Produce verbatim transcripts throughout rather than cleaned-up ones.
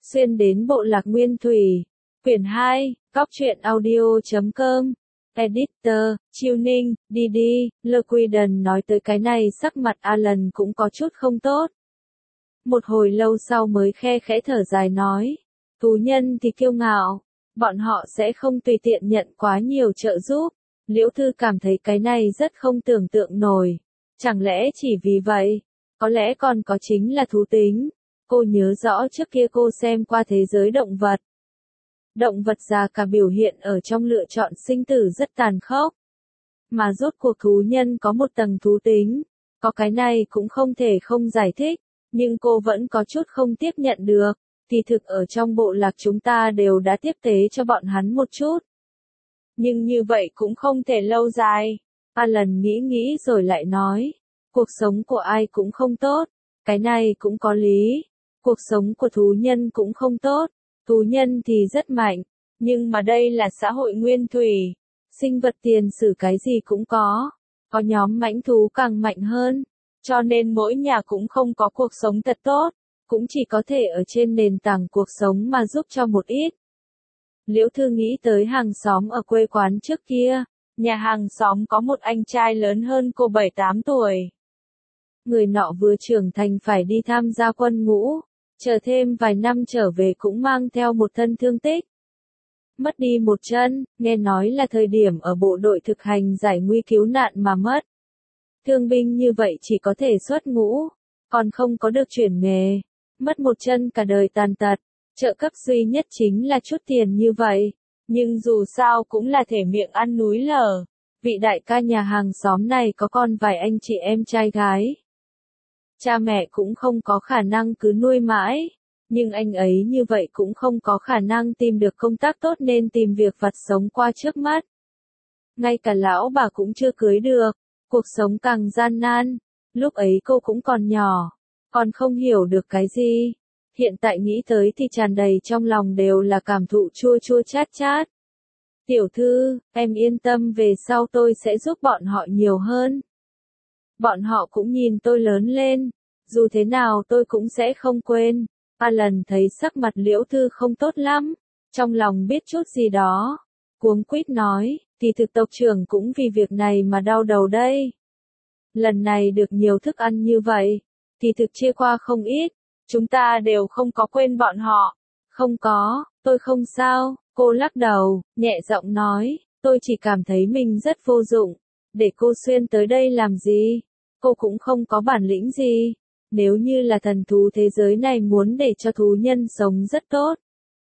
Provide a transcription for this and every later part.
xuyên đến bộ lạc Nguyên Thủy. Quyển hai, Cóc truyện audio chấm com. Editor, Chiêu Ninh, Didi, Lequiden nói tới cái này sắc mặt Alan cũng có chút không tốt. Một hồi lâu sau mới khe khẽ thở dài nói, thú nhân thì kiêu ngạo, bọn họ sẽ không tùy tiện nhận quá nhiều trợ giúp. Liễu Thư cảm thấy cái này rất không tưởng tượng nổi. Chẳng lẽ chỉ vì vậy? Có lẽ còn có chính là thú tính. Cô nhớ rõ trước kia cô xem qua thế giới động vật. Động vật già cả biểu hiện ở trong lựa chọn sinh tử rất tàn khốc. Mà rốt cuộc thú nhân có một tầng thú tính. Có cái này cũng không thể không giải thích. Nhưng cô vẫn có chút không tiếp nhận được. Thì thực ở trong bộ lạc chúng ta đều đã tiếp tế cho bọn hắn một chút. Nhưng như vậy cũng không thể lâu dài. Alan nghĩ nghĩ rồi lại nói. Cuộc sống của ai cũng không tốt. Cái này cũng có lý. Cuộc sống của thú nhân cũng không tốt. Thú nhân thì rất mạnh. Nhưng mà đây là xã hội nguyên thủy. Sinh vật tiền sử cái gì cũng có. Có nhóm mãnh thú càng mạnh hơn. Cho nên mỗi nhà cũng không có cuộc sống thật tốt. Cũng chỉ có thể ở trên nền tảng cuộc sống mà giúp cho một ít. Liễu Thư nghĩ tới hàng xóm ở quê quán trước kia. Nhà hàng xóm có một anh trai lớn hơn cô bảy tám tuổi. Người nọ vừa trưởng thành phải đi tham gia quân ngũ. Chờ thêm vài năm trở về cũng mang theo một thân thương tích. Mất đi một chân, nghe nói là thời điểm ở bộ đội thực hành giải nguy cứu nạn mà mất. Thương binh như vậy chỉ có thể xuất ngũ, còn không có được chuyển nghề. Mất một chân cả đời tàn tật, trợ cấp duy nhất chính là chút tiền như vậy. Nhưng dù sao cũng là thể miệng ăn núi lở. Vị đại ca nhà hàng xóm này có con vài anh chị em trai gái. Cha mẹ cũng không có khả năng cứ nuôi mãi. Nhưng anh ấy như vậy cũng không có khả năng tìm được công tác tốt nên tìm việc vặt sống qua trước mắt. Ngay cả lão bà cũng chưa cưới được. Cuộc sống càng gian nan. Lúc ấy cô cũng còn nhỏ. Còn không hiểu được cái gì. Hiện tại nghĩ tới thì tràn đầy trong lòng đều là cảm thụ chua chua chát chát. Tiểu Thư, em yên tâm về sau tôi sẽ giúp bọn họ nhiều hơn. Bọn họ cũng nhìn tôi lớn lên. Dù thế nào tôi cũng sẽ không quên. Alan thấy sắc mặt Liễu Thư không tốt lắm. Trong lòng biết chút gì đó. Cuống quýt nói, thì thực tộc trưởng cũng vì việc này mà đau đầu đây. Lần này được nhiều thức ăn như vậy. Thì thực chia qua không ít. Chúng ta đều không có quên bọn họ. Không có, tôi không sao. Cô lắc đầu, nhẹ giọng nói, tôi chỉ cảm thấy mình rất vô dụng. Để cô xuyên tới đây làm gì? Cô cũng không có bản lĩnh gì. Nếu như là thần thú thế giới này muốn để cho thú nhân sống rất tốt.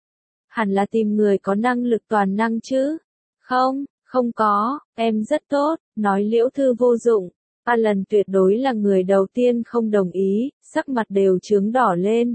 Hẳn là tìm người có năng lực toàn năng chứ. Không, không có, em rất tốt, nói Liễu Thư vô dụng. Alan tuyệt đối là người đầu tiên không đồng ý, sắc mặt đều chướng đỏ lên.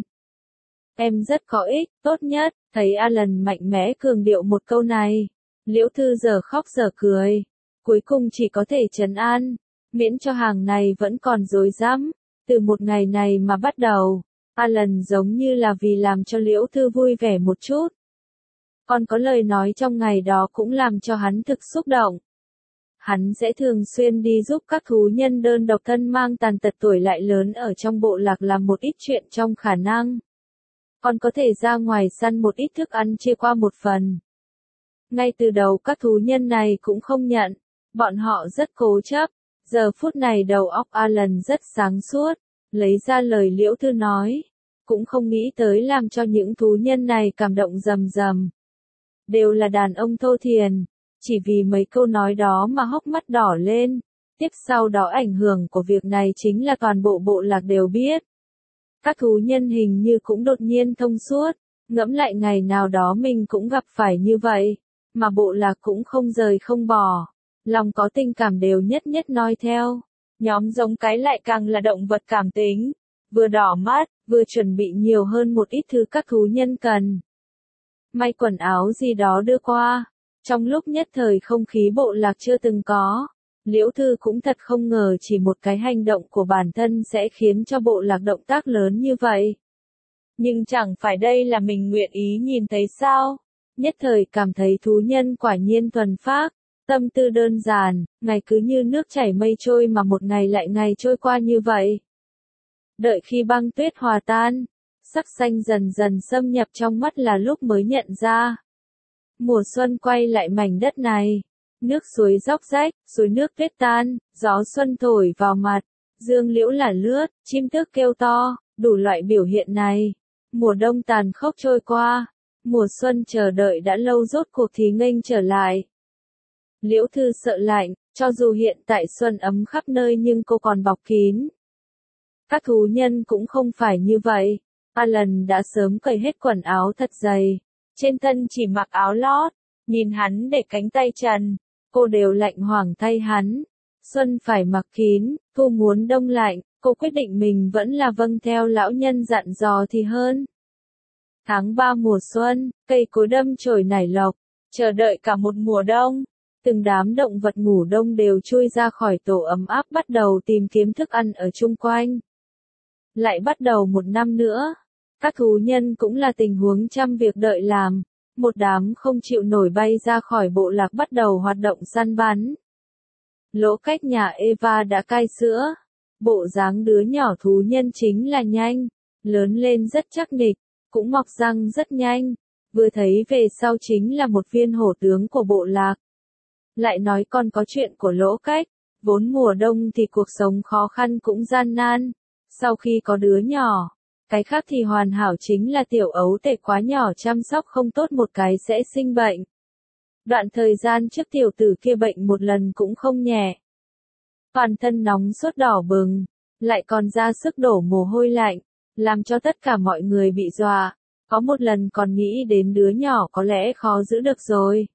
Em rất có ích, tốt nhất, thấy Alan mạnh mẽ cường điệu một câu này. Liễu Thư giờ khóc giờ cười. Cuối cùng chỉ có thể trấn an. Miễn cho hàng này vẫn còn rối rắm. Từ một ngày này mà bắt đầu, Alan giống như là vì làm cho Liễu Thư vui vẻ một chút. Còn có lời nói trong ngày đó cũng làm cho hắn thực xúc động. Hắn sẽ thường xuyên đi giúp các thú nhân đơn độc thân mang tàn tật tuổi lại lớn ở trong bộ lạc làm một ít chuyện trong khả năng. Còn có thể ra ngoài săn một ít thức ăn chia qua một phần. Ngay từ đầu các thú nhân này cũng không nhận. Bọn họ rất cố chấp. Giờ phút này đầu óc Alan rất sáng suốt. Lấy ra lời Liễu Thư nói. Cũng không nghĩ tới làm cho những thú nhân này cảm động rầm rầm. Đều là đàn ông thô thiền. Chỉ vì mấy câu nói đó mà hốc mắt đỏ lên. Tiếp sau đó ảnh hưởng của việc này chính là toàn bộ bộ lạc đều biết. Các thú nhân hình như cũng đột nhiên thông suốt. Ngẫm lại ngày nào đó mình cũng gặp phải như vậy. Mà bộ lạc cũng không rời không bỏ. Lòng có tình cảm đều nhất nhất noi theo. Nhóm giống cái lại càng là động vật cảm tính. Vừa đỏ mắt, vừa chuẩn bị nhiều hơn một ít thứ các thú nhân cần. May quần áo gì đó đưa qua. Trong lúc nhất thời không khí bộ lạc chưa từng có. Liễu Thư cũng thật không ngờ chỉ một cái hành động của bản thân sẽ khiến cho bộ lạc động tác lớn như vậy. Nhưng chẳng phải đây là mình nguyện ý nhìn thấy sao? Nhất thời cảm thấy thú nhân quả nhiên thuần phác. Tâm tư đơn giản, ngày cứ như nước chảy mây trôi mà một ngày lại ngày trôi qua như vậy. Đợi khi băng tuyết hòa tan, sắc xanh dần dần xâm nhập trong mắt là lúc mới nhận ra. Mùa xuân quay lại mảnh đất này. Nước suối róc rách, suối nước tuyết tan, gió xuân thổi vào mặt, dương liễu là lướt, chim tước kêu to, đủ loại biểu hiện này. Mùa đông tàn khốc trôi qua, mùa xuân chờ đợi đã lâu rốt cuộc thì nghênh trở lại. Liễu Thư sợ lạnh, cho dù hiện tại xuân ấm khắp nơi nhưng cô còn bọc kín. Các thú nhân cũng không phải như vậy. Alan đã sớm cởi hết quần áo thật dày, trên thân chỉ mặc áo lót, nhìn hắn để cánh tay trần, cô đều lạnh hoảng thay hắn. Xuân phải mặc kín, thu muốn đông lạnh, cô quyết định mình vẫn là vâng theo lão nhân dặn dò thì hơn. Tháng ba mùa xuân, cây cối đâm chồi nảy lộc, chờ đợi cả một mùa đông. Từng đám động vật ngủ đông đều chui ra khỏi tổ ấm áp bắt đầu tìm kiếm thức ăn ở chung quanh. Lại bắt đầu một năm nữa. Các thú nhân cũng là tình huống trăm việc đợi làm. Một đám không chịu nổi bay ra khỏi bộ lạc bắt đầu hoạt động săn bắn. Lỗ cách nhà Eva đã cai sữa. Bộ dáng đứa nhỏ thú nhân chính là nhanh, lớn lên rất chắc nịch, cũng mọc răng rất nhanh. Vừa thấy về sau chính là một viên hổ tướng của bộ lạc. Lại nói còn có chuyện của lỗ cách, vốn mùa đông thì cuộc sống khó khăn cũng gian nan. Sau khi có đứa nhỏ, cái khác thì hoàn hảo chính là tiểu ấu tể quá nhỏ chăm sóc không tốt một cái sẽ sinh bệnh. Đoạn thời gian trước tiểu tử kia bệnh một lần cũng không nhẹ. Toàn thân nóng sốt đỏ bừng, lại còn ra sức đổ mồ hôi lạnh, làm cho tất cả mọi người bị dọa. Có một lần còn nghĩ đến đứa nhỏ có lẽ khó giữ được rồi.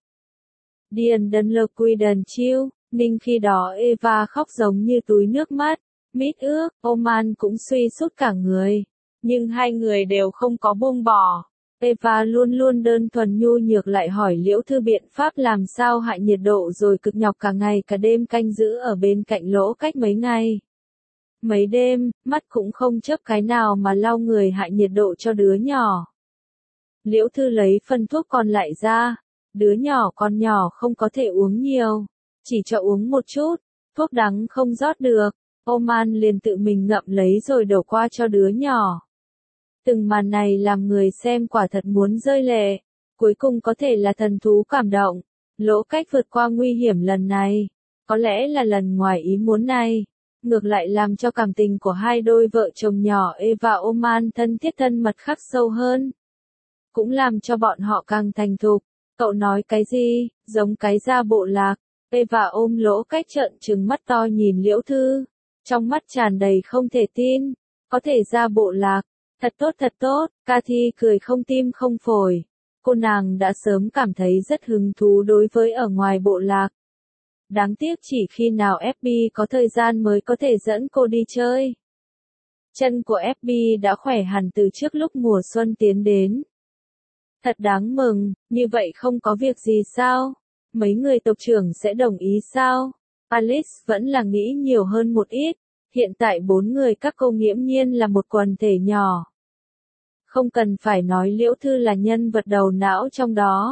Điền đần lờ quy đần chiêu, ninh khi đó Eva khóc giống như túi nước mắt, mít ướt, Oman cũng suy sút cả người. Nhưng hai người đều không có buông bỏ. Eva luôn luôn đơn thuần nhu nhược lại hỏi Liễu Thư biện pháp làm sao hạ nhiệt độ rồi cực nhọc cả ngày cả đêm canh giữ ở bên cạnh lỗ cách mấy ngày. Mấy đêm, mắt cũng không chớp cái nào mà lau người hạ nhiệt độ cho đứa nhỏ. Liễu Thư lấy phân thuốc còn lại ra. Đứa nhỏ con nhỏ không có thể uống nhiều, chỉ cho uống một chút, thuốc đắng không rót được. Oman liền tự mình ngậm lấy rồi đổ qua cho đứa nhỏ. Từng màn này làm người xem quả thật muốn rơi lệ, cuối cùng có thể là thần thú cảm động. Lỗ cách vượt qua nguy hiểm lần này, có lẽ là lần ngoài ý muốn này, ngược lại làm cho cảm tình của hai đôi vợ chồng nhỏ Eva và Oman thân thiết thân mật khắc sâu hơn. Cũng làm cho bọn họ càng thành thục. Cậu nói cái gì, giống cái ra bộ lạc. Eva ôm lỗ cách trợn trừng mắt to nhìn Liễu Thư, trong mắt tràn đầy không thể tin. Có thể ra bộ lạc, thật tốt thật tốt. Cathy cười không tim không phổi. Cô nàng đã sớm cảm thấy rất hứng thú đối với ở ngoài bộ lạc. Đáng tiếc chỉ khi nào ép bê có thời gian mới có thể dẫn cô đi chơi. Chân của ép bê đã khỏe hẳn từ trước lúc mùa xuân tiến đến. Thật đáng mừng, như vậy không có việc gì sao? Mấy người tộc trưởng sẽ đồng ý sao? Alice vẫn là nghĩ nhiều hơn một ít. Hiện tại bốn người các cô nghiễm nhiên là một quần thể nhỏ. Không cần phải nói Liễu Thư là nhân vật đầu não trong đó.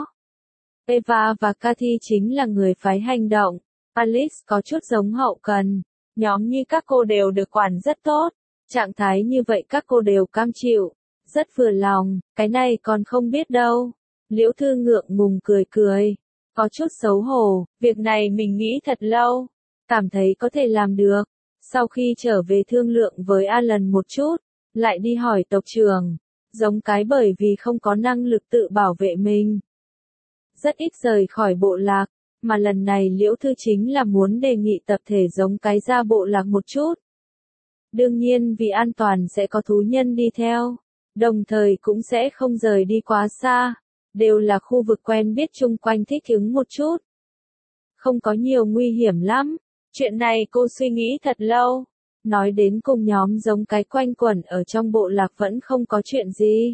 Eva và Cathy chính là người phái hành động. Alice có chút giống hậu cần. Nhóm như các cô đều được quản rất tốt. Trạng thái như vậy các cô đều cam chịu. Rất vừa lòng, cái này còn không biết đâu. Liễu Thư ngượng ngùng cười cười. Có chút xấu hổ, việc này mình nghĩ thật lâu. Cảm thấy có thể làm được. Sau khi trở về thương lượng với Alan một chút, lại đi hỏi tộc trưởng. Giống cái bởi vì không có năng lực tự bảo vệ mình. Rất ít rời khỏi bộ lạc, mà lần này Liễu Thư chính là muốn đề nghị tập thể giống cái ra bộ lạc một chút. Đương nhiên vì an toàn sẽ có thú nhân đi theo. Đồng thời cũng sẽ không rời đi quá xa, đều là khu vực quen biết chung quanh thích ứng một chút. Không có nhiều nguy hiểm lắm, chuyện này cô suy nghĩ thật lâu. Nói đến cùng nhóm giống cái quanh quẩn ở trong bộ lạc vẫn không có chuyện gì.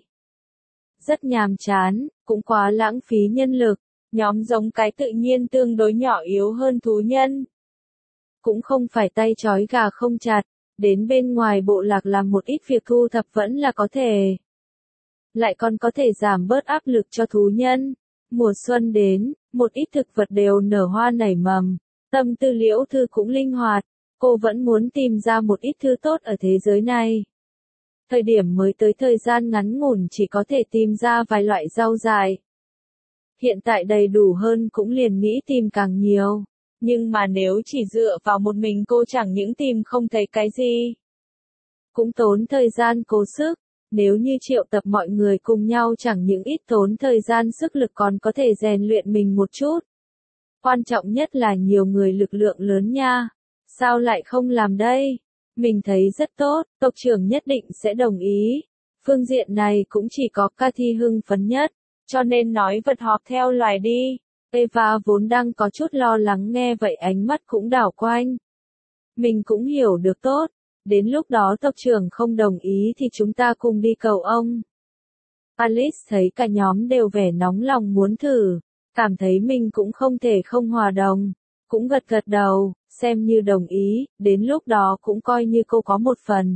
Rất nhàm chán, cũng quá lãng phí nhân lực, nhóm giống cái tự nhiên tương đối nhỏ yếu hơn thú nhân. Cũng không phải tay trói gà không chặt. Đến bên ngoài bộ lạc làm một ít việc thu thập vẫn là có thể. Lại còn có thể giảm bớt áp lực cho thú nhân. Mùa xuân đến, một ít thực vật đều nở hoa nảy mầm. Tâm tư Liễu Thư cũng linh hoạt. Cô vẫn muốn tìm ra một ít thứ tốt ở thế giới này. Thời điểm mới tới thời gian ngắn ngủn chỉ có thể tìm ra vài loại rau dại. Hiện tại đầy đủ hơn cũng liền nghĩ tìm càng nhiều. Nhưng mà nếu chỉ dựa vào một mình cô chẳng những tìm không thấy cái gì. Cũng tốn thời gian cố sức. Nếu như triệu tập mọi người cùng nhau chẳng những ít tốn thời gian sức lực còn có thể rèn luyện mình một chút. Quan trọng nhất là nhiều người lực lượng lớn nha. Sao lại không làm đây? Mình thấy rất tốt, tộc trưởng nhất định sẽ đồng ý. Phương diện này cũng chỉ có Cathy hưng phấn nhất, cho nên nói vật họp theo loài đi. Eva vốn đang có chút lo lắng nghe vậy ánh mắt cũng đảo quanh. Mình cũng hiểu được tốt, đến lúc đó tộc trưởng không đồng ý thì chúng ta cùng đi cầu ông. Alice thấy cả nhóm đều vẻ nóng lòng muốn thử, cảm thấy mình cũng không thể không hòa đồng, cũng gật gật đầu, xem như đồng ý, đến lúc đó cũng coi như cô có một phần.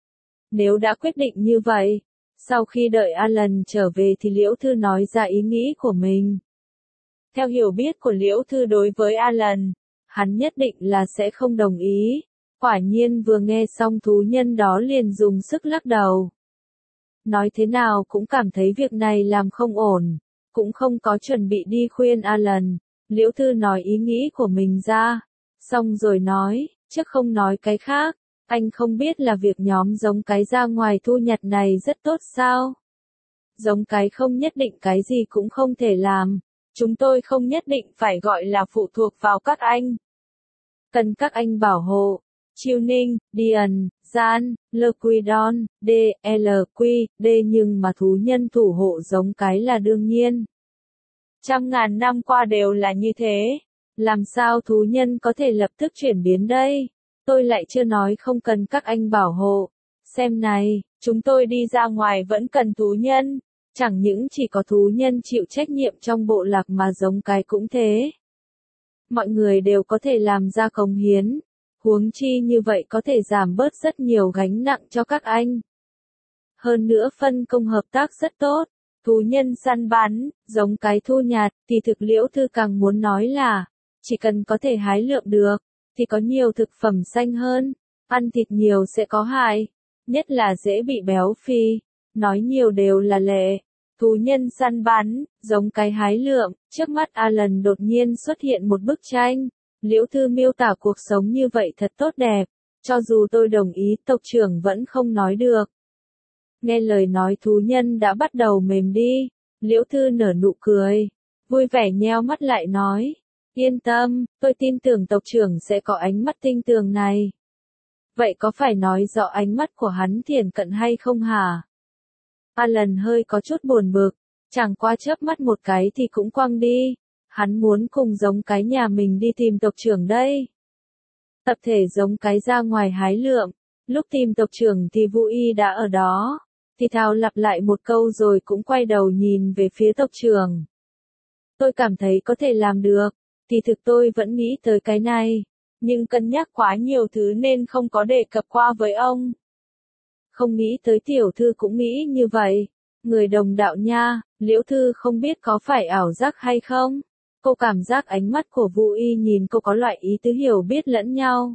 Nếu đã quyết định như vậy, sau khi đợi Alan trở về thì Liễu Thư nói ra ý nghĩ của mình. Theo hiểu biết của Liễu Thư đối với Alan, hắn nhất định là sẽ không đồng ý. Quả nhiên vừa nghe xong thú nhân đó liền dùng sức lắc đầu. Nói thế nào cũng cảm thấy việc này làm không ổn, cũng không có chuẩn bị đi khuyên Alan. Liễu Thư nói ý nghĩ của mình ra, xong rồi nói, chứ không nói cái khác, anh không biết là việc nhóm giống cái ra ngoài thu nhặt này rất tốt sao? Giống cái không nhất định cái gì cũng không thể làm, chúng tôi không nhất định phải gọi là phụ thuộc vào các anh. Cần các anh bảo hộ. Tuning, Dian, Gian, Lequidon, D, L, Q, D nhưng mà thú nhân thủ hộ giống cái là đương nhiên. Trăm ngàn năm qua đều là như thế. Làm sao thú nhân có thể lập tức chuyển biến đây? Tôi lại chưa nói không cần các anh bảo hộ. Xem này, chúng tôi đi ra ngoài vẫn cần thú nhân. Chẳng những chỉ có thú nhân chịu trách nhiệm trong bộ lạc mà giống cái cũng thế. Mọi người đều có thể làm ra cống hiến. Huống chi như vậy có thể giảm bớt rất nhiều gánh nặng cho các anh. Hơn nữa phân công hợp tác rất tốt. Thú nhân săn bắn, giống cái thu nhặt, thì thực Liễu Thư càng muốn nói là, chỉ cần có thể hái lượm được, thì có nhiều thực phẩm xanh hơn, ăn thịt nhiều sẽ có hại, nhất là dễ bị béo phì, nói nhiều đều là lệ. Thú nhân săn bắn, giống cái hái lượm, trước mắt Alan đột nhiên xuất hiện một bức tranh. Liễu Thư miêu tả cuộc sống như vậy thật tốt đẹp, cho dù tôi đồng ý tộc trưởng vẫn không nói được. Nghe lời nói thú nhân đã bắt đầu mềm đi, Liễu Thư nở nụ cười, vui vẻ nheo mắt lại nói, yên tâm, tôi tin tưởng tộc trưởng sẽ có ánh mắt tinh tường này. Vậy có phải nói rõ ánh mắt của hắn thiển cận hay không hả? Alan hơi có chút buồn bực, chẳng qua chớp mắt một cái thì cũng quăng đi. Hắn muốn cùng giống cái nhà mình đi tìm tộc trưởng đây. Tập thể giống cái ra ngoài hái lượm, lúc tìm tộc trưởng thì Vũ Y đã ở đó. Thì thào lặp lại một câu rồi cũng quay đầu nhìn về phía tộc trưởng. Tôi cảm thấy có thể làm được, thì thực tôi vẫn nghĩ tới cái này, nhưng cân nhắc quá nhiều thứ nên không có đề cập qua với ông. Không nghĩ tới tiểu thư cũng nghĩ như vậy. Người đồng đạo nha, Liễu Thư không biết có phải ảo giác hay không? Cô cảm giác ánh mắt của Vũ Y nhìn cô có loại ý tứ hiểu biết lẫn nhau.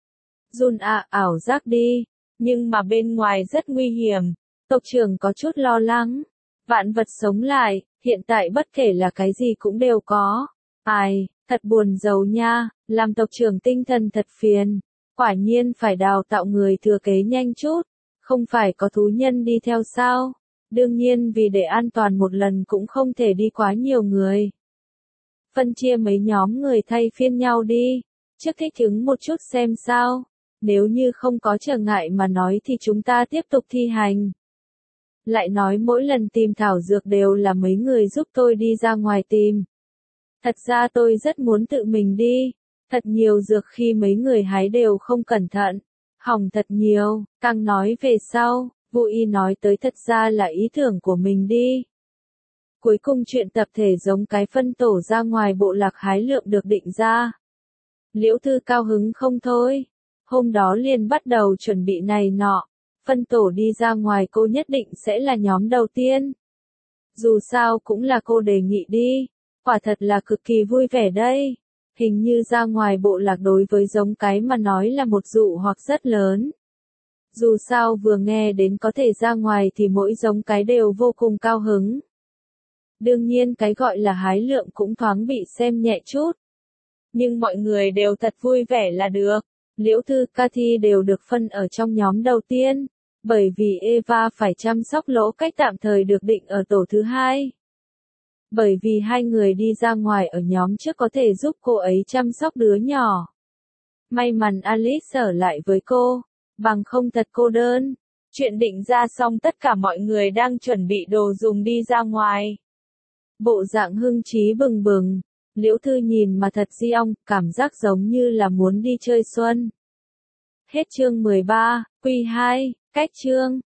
Jun à, ảo giác đi, nhưng mà bên ngoài rất nguy hiểm. Tộc trưởng có chút lo lắng. Vạn vật sống lại, hiện tại bất kể là cái gì cũng đều có. Ai, thật buồn rầu nha, làm tộc trưởng tinh thần thật phiền. Quả nhiên phải đào tạo người thừa kế nhanh chút. Không phải có thú nhân đi theo sao? Đương nhiên vì để an toàn một lần cũng không thể đi quá nhiều người. Phân chia mấy nhóm người thay phiên nhau đi, trước thích ứng một chút xem sao, nếu như không có trở ngại mà nói thì chúng ta tiếp tục thi hành. Lại nói mỗi lần tìm thảo dược đều là mấy người giúp tôi đi ra ngoài tìm. Thật ra tôi rất muốn tự mình đi, thật nhiều dược khi mấy người hái đều không cẩn thận, hỏng thật nhiều, càng nói về sau, Vũ Y nói tới thật ra là ý tưởng của mình đi. Cuối cùng chuyện tập thể giống cái phân tổ ra ngoài bộ lạc hái lượm được định ra. Liễu Thư cao hứng không thôi. Hôm đó liền bắt đầu chuẩn bị này nọ. Phân tổ đi ra ngoài cô nhất định sẽ là nhóm đầu tiên. Dù sao cũng là cô đề nghị đi. Quả thật là cực kỳ vui vẻ đây. Hình như ra ngoài bộ lạc đối với giống cái mà nói là một dụ hoặc rất lớn. Dù sao vừa nghe đến có thể ra ngoài thì mỗi giống cái đều vô cùng cao hứng. Đương nhiên cái gọi là hái lượng cũng thoáng bị xem nhẹ chút. Nhưng mọi người đều thật vui vẻ là được. Liễu Thư, Cathy đều được phân ở trong nhóm đầu tiên, bởi vì Eva phải chăm sóc Lỗ Cách tạm thời được định ở tổ thứ hai. Bởi vì hai người đi ra ngoài ở nhóm trước có thể giúp cô ấy chăm sóc đứa nhỏ. May mắn Alice ở lại với cô, bằng không thật cô đơn. Chuyện định ra xong tất cả mọi người đang chuẩn bị đồ dùng đi ra ngoài. Bộ dạng hưng trí bừng bừng, Liễu Thư nhìn mà thật di ong, cảm giác giống như là muốn đi chơi xuân. Hết chương mười ba, Quy hai, cách chương.